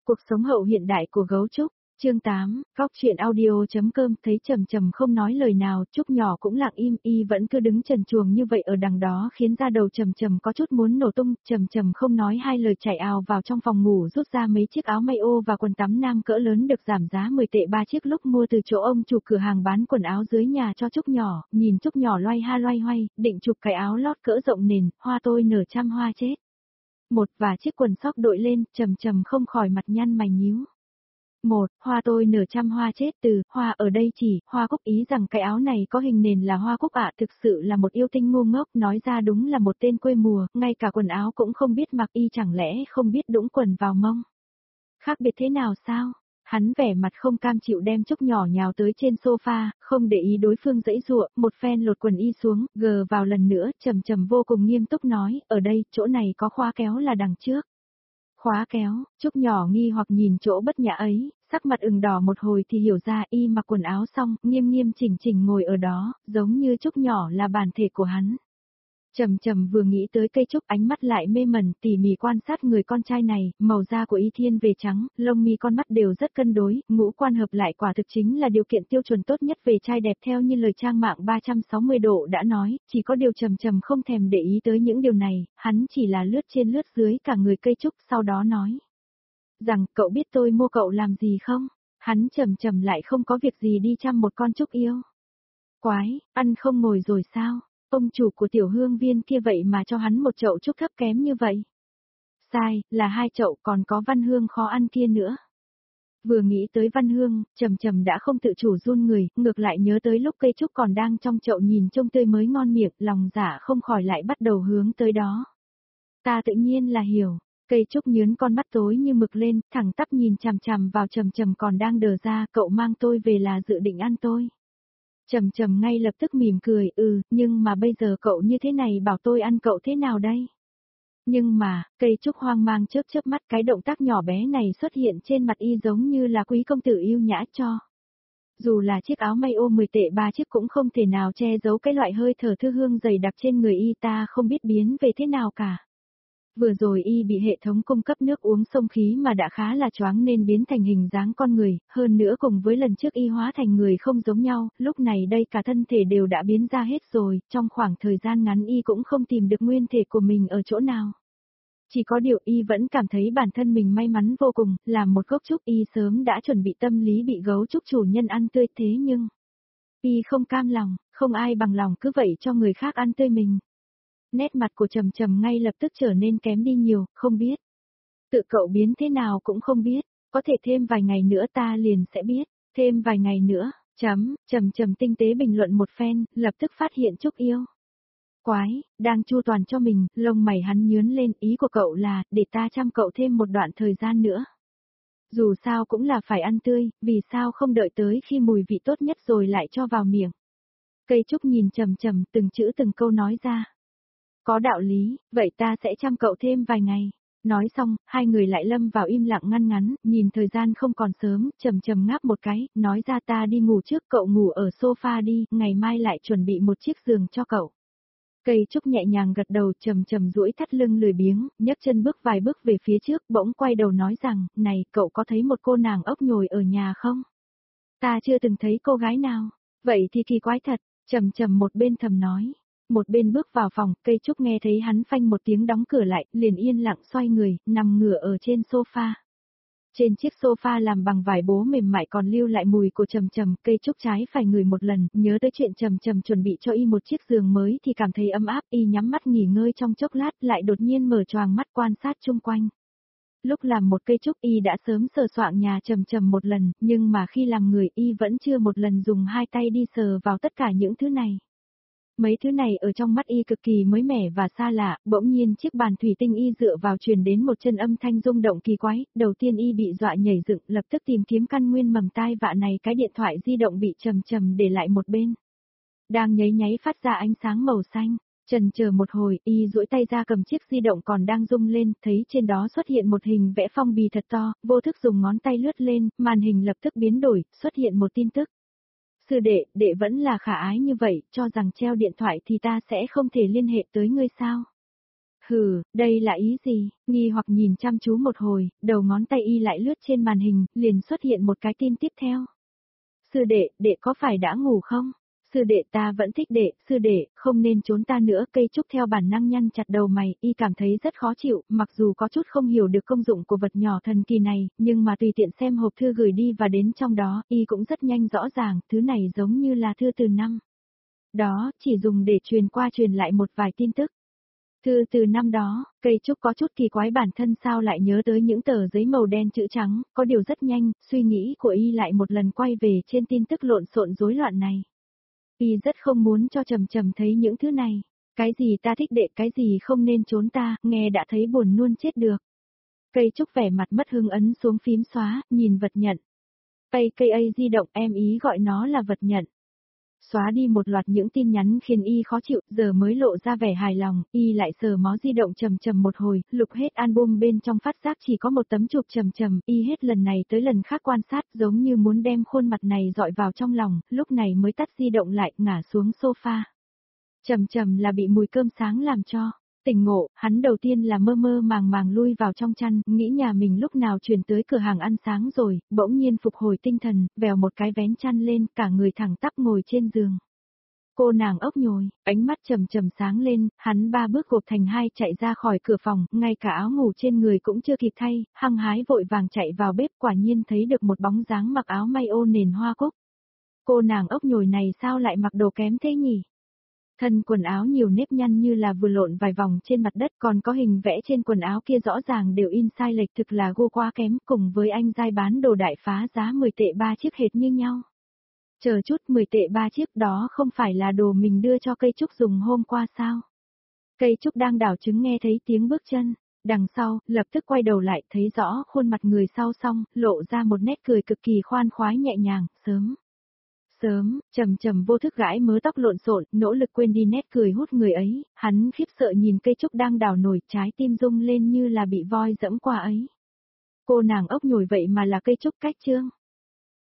Cuộc sống hậu hiện đại của gấu trúc, chương 8, góc truyện audio.com. Thấy Trầm Trầm không nói lời nào, Trúc nhỏ cũng lặng im, y vẫn cứ đứng trần truồng như vậy ở đằng đó khiến da đầu Trầm Trầm có chút muốn nổ tung. Trầm Trầm không nói hai lời chạy ào vào trong phòng ngủ, rút ra mấy chiếc áo may ô và quần tắm nam cỡ lớn được giảm giá 10 tệ 3 chiếc lúc mua từ chỗ ông chủ cửa hàng bán quần áo dưới nhà cho Trúc nhỏ. Nhìn Trúc nhỏ loay hoay, định chụp cái áo lót cỡ rộng nền, hoa tôi nở trăm hoa chết. Và chiếc quần sóc đội lên, Trầm Trầm không khỏi mặt nhăn mày nhíu. Hoa tôi nở trăm hoa chết. Từ hoa ở đây chỉ hoa cúc, ý rằng cái áo này có hình nền là hoa cúc ạ. Thực sự là một yêu tinh ngu ngốc, nói ra đúng là một tên quê mùa, ngay cả quần áo cũng không biết mặc, y chẳng lẽ không biết đũng quần vào mông. Khác biệt thế nào sao? Hắn vẻ mặt không cam chịu đem Trúc nhỏ nhào tới trên sofa, không để ý đối phương giãy giụa, một phen lột quần y xuống, gờ vào lần nữa. Trầm Trầm vô cùng nghiêm túc nói, ở đây, chỗ này có khóa kéo là đằng trước. Khóa kéo? Trúc nhỏ nghi hoặc nhìn chỗ bất nhã ấy, sắc mặt ửng đỏ một hồi thì hiểu ra. Y mặc quần áo xong, nghiêm chỉnh ngồi ở đó, giống như Trúc nhỏ là bản thể của hắn. Trầm Trầm vừa nghĩ tới cây trúc, ánh mắt lại mê mẩn, tỉ mỉ quan sát người con trai này, màu da của y thiên về trắng, lông mi con mắt đều rất cân đối, ngũ quan hợp lại quả thực chính là điều kiện tiêu chuẩn tốt nhất về trai đẹp theo như lời trang mạng 360 độ đã nói. Chỉ có điều Trầm Trầm không thèm để ý tới những điều này, hắn chỉ là lướt trên lướt dưới cả người cây trúc, sau đó nói rằng, cậu biết tôi mua cậu làm gì không? Hắn Trầm Trầm lại không có việc gì đi chăm một con trúc yêu. Quái, ăn không ngồi rồi sao? Ông chủ của tiểu hương viên kia vậy mà cho hắn một chậu trúc thấp kém như vậy. Sai, là 2 chậu, còn có Văn Hương khó ăn kia nữa. Vừa nghĩ tới Văn Hương, Trầm Trầm đã không tự chủ run người, ngược lại nhớ tới lúc cây trúc còn đang trong chậu nhìn trông tươi mới ngon miệng, lòng dạ không khỏi lại bắt đầu hướng tới đó. Ta tự nhiên là hiểu. Cây trúc nhướn con mắt tối như mực lên, thẳng tắp nhìn chằm chằm vào Trầm Trầm còn đang đờ ra, cậu mang tôi về là dự định ăn tôi. Trầm Trầm ngay lập tức mỉm cười, nhưng mà bây giờ cậu như thế này bảo tôi ăn cậu thế nào đây? Nhưng mà, cây trúc hoang mang chớp mắt, cái động tác nhỏ bé này xuất hiện trên mặt y giống như là quý công tử yêu nhã cho. Dù là chiếc áo may ô 10 tệ 3 chiếc cũng không thể nào che giấu cái loại hơi thở thư hương dày đặc trên người y, ta không biết biến về thế nào cả. Vừa rồi y bị hệ thống cung cấp nước uống xông khí mà đã khá là choáng nên biến thành hình dáng con người, hơn nữa cùng với lần trước y hóa thành người không giống nhau, lúc này đây cả thân thể đều đã biến ra hết rồi, trong khoảng thời gian ngắn y cũng không tìm được nguyên thể của mình ở chỗ nào. Chỉ có điều y vẫn cảm thấy bản thân mình may mắn vô cùng, làm một gốc trúc y sớm đã chuẩn bị tâm lý bị gấu trúc chủ nhân ăn tươi, thế nhưng y không cam lòng, không ai bằng lòng cứ vậy cho người khác ăn tươi mình. Nét mặt của Trầm Trầm ngay lập tức trở nên kém đi nhiều, không biết. Tự cậu biến thế nào cũng không biết, có thể thêm vài ngày nữa ta liền sẽ biết, thêm vài ngày nữa, Trầm Trầm tinh tế bình luận một phen, lập tức phát hiện Trúc yêu. Quái, đang chu toàn cho mình, lông mày hắn nhướn lên, ý của cậu là, để ta chăm cậu thêm một đoạn thời gian nữa. Dù sao cũng là phải ăn tươi, vì sao không đợi tới khi mùi vị tốt nhất rồi lại cho vào miệng. Cây trúc nhìn Trầm Trầm từng chữ từng câu nói ra. Có đạo lý, vậy ta sẽ chăm cậu thêm vài ngày. Nói xong, hai người lại lâm vào im lặng ngăn ngắn, nhìn thời gian không còn sớm, Trầm Trầm ngáp một cái, nói ra ta đi ngủ trước, cậu ngủ ở sofa đi, ngày mai lại chuẩn bị một chiếc giường cho cậu. Cây trúc nhẹ nhàng gật đầu, Trầm Trầm duỗi thắt lưng lười biếng, nhấc chân bước vài bước về phía trước, bỗng quay đầu nói rằng, này, cậu có thấy một cô nàng ốc nhồi ở nhà không? Ta chưa từng thấy cô gái nào. Vậy thì kỳ quái thật, Trầm Trầm một bên thầm nói. Một bên bước vào phòng, cây trúc nghe thấy hắn phanh một tiếng đóng cửa lại, liền yên lặng xoay người, nằm ngửa ở trên sofa. Trên chiếc sofa làm bằng vải bố mềm mại còn lưu lại mùi của Trầm Trầm, cây trúc trái phải ngửi một lần, nhớ tới chuyện Trầm Trầm chuẩn bị cho y một chiếc giường mới thì cảm thấy ấm áp, y nhắm mắt nghỉ ngơi trong chốc lát lại đột nhiên mở choàng mắt quan sát chung quanh. Lúc làm một cây trúc y đã sớm sờ soạng nhà Trầm Trầm một lần, nhưng mà khi làm người y vẫn chưa một lần dùng hai tay đi sờ vào tất cả những thứ này. Mấy thứ này ở trong mắt y cực kỳ mới mẻ và xa lạ, bỗng nhiên chiếc bàn thủy tinh y dựa vào truyền đến một chân âm thanh rung động kỳ quái, đầu tiên y bị dọa nhảy dựng, lập tức tìm kiếm căn nguyên mầm tai vạ này, cái điện thoại di động bị Trầm Trầm để lại một bên. Đang nháy phát ra ánh sáng màu xanh, chần chờ một hồi, y duỗi tay ra cầm chiếc di động còn đang rung lên, thấy trên đó xuất hiện một hình vẽ phong bì thật to, vô thức dùng ngón tay lướt lên, màn hình lập tức biến đổi, xuất hiện một tin tức. Sư đệ vẫn là khả ái như vậy, cho rằng treo điện thoại thì ta sẽ không thể liên hệ tới ngươi sao? Hừ, đây là ý gì? Nghi hoặc nhìn chăm chú một hồi, đầu ngón tay y lại lướt trên màn hình, liền xuất hiện một cái tin tiếp theo. Sư đệ, đệ có phải đã ngủ không? Sư đệ ta vẫn thích đệ, sư đệ, không nên trốn ta nữa. Cây trúc theo bản năng nhăn chặt đầu mày, y cảm thấy rất khó chịu, mặc dù có chút không hiểu được công dụng của vật nhỏ thần kỳ này, nhưng mà tùy tiện xem hộp thư gửi đi và đến trong đó, y cũng rất nhanh rõ ràng, thứ này giống như là thư từ năm. Đó, chỉ dùng để truyền qua truyền lại một vài tin tức. Thư từ năm đó, cây trúc có chút kỳ quái bản thân sao lại nhớ tới những tờ giấy màu đen chữ trắng, có điều rất nhanh, suy nghĩ của y lại một lần quay về trên tin tức lộn xộn rối loạn này. Y rất không muốn cho Trầm Trầm thấy những thứ này. Cái gì ta thích đệ, cái gì không nên trốn ta, nghe đã thấy buồn luôn chết được. Cây trúc vẻ mặt mất hứng ấn xuống phím xóa, nhìn vật nhận. PKA di động, em ý gọi nó là vật nhận. Xóa đi một loạt những tin nhắn khiến y khó chịu, giờ mới lộ ra vẻ hài lòng, y lại sờ mó di động Trầm Trầm một hồi, lục hết album bên trong phát giác chỉ có một tấm chụp Trầm Trầm, y hết lần này tới lần khác quan sát giống như muốn đem khuôn mặt này dọi vào trong lòng, lúc này mới tắt di động lại, ngả xuống sofa. Trầm Trầm là bị mùi cơm sáng làm cho. Tỉnh ngộ, hắn đầu tiên là mơ mơ màng màng lui vào trong chăn, nghĩ nhà mình lúc nào chuyển tới cửa hàng ăn sáng rồi, bỗng nhiên phục hồi tinh thần, vèo một cái vén chăn lên, cả người thẳng tắp ngồi trên giường. Cô nàng ốc nhồi, ánh mắt Trầm Trầm sáng lên, hắn ba bước gộp thành hai chạy ra khỏi cửa phòng, ngay cả áo ngủ trên người cũng chưa kịp thay, hăng hái vội vàng chạy vào bếp, quả nhiên thấy được một bóng dáng mặc áo may ô nền hoa cúc. Cô nàng ốc nhồi này sao lại mặc đồ kém thế nhỉ? Thân quần áo nhiều nếp nhăn như là vừa lộn vài vòng trên mặt đất, còn có hình vẽ trên quần áo kia rõ ràng đều in sai lệch, thực là gu quá kém, cùng với anh giai bán đồ đại phá giá 10 tệ 3 chiếc hệt như nhau. Chờ chút, 10 tệ 3 chiếc đó không phải là đồ mình đưa cho cây trúc dùng hôm qua sao? Cây trúc đang đảo trứng nghe thấy tiếng bước chân, đằng sau, lập tức quay đầu lại, thấy rõ khuôn mặt người sau xong, lộ ra một nét cười cực kỳ khoan khoái nhẹ nhàng, sớm. Trầm Trầm vô thức gãi mớ tóc lộn xộn, nỗ lực quên đi nét cười hút người ấy, hắn khiếp sợ nhìn cây trúc đang đào nổi, trái tim rung lên như là bị voi dẫm qua ấy. Cô nàng ốc nhồi vậy mà là cây trúc cách trương.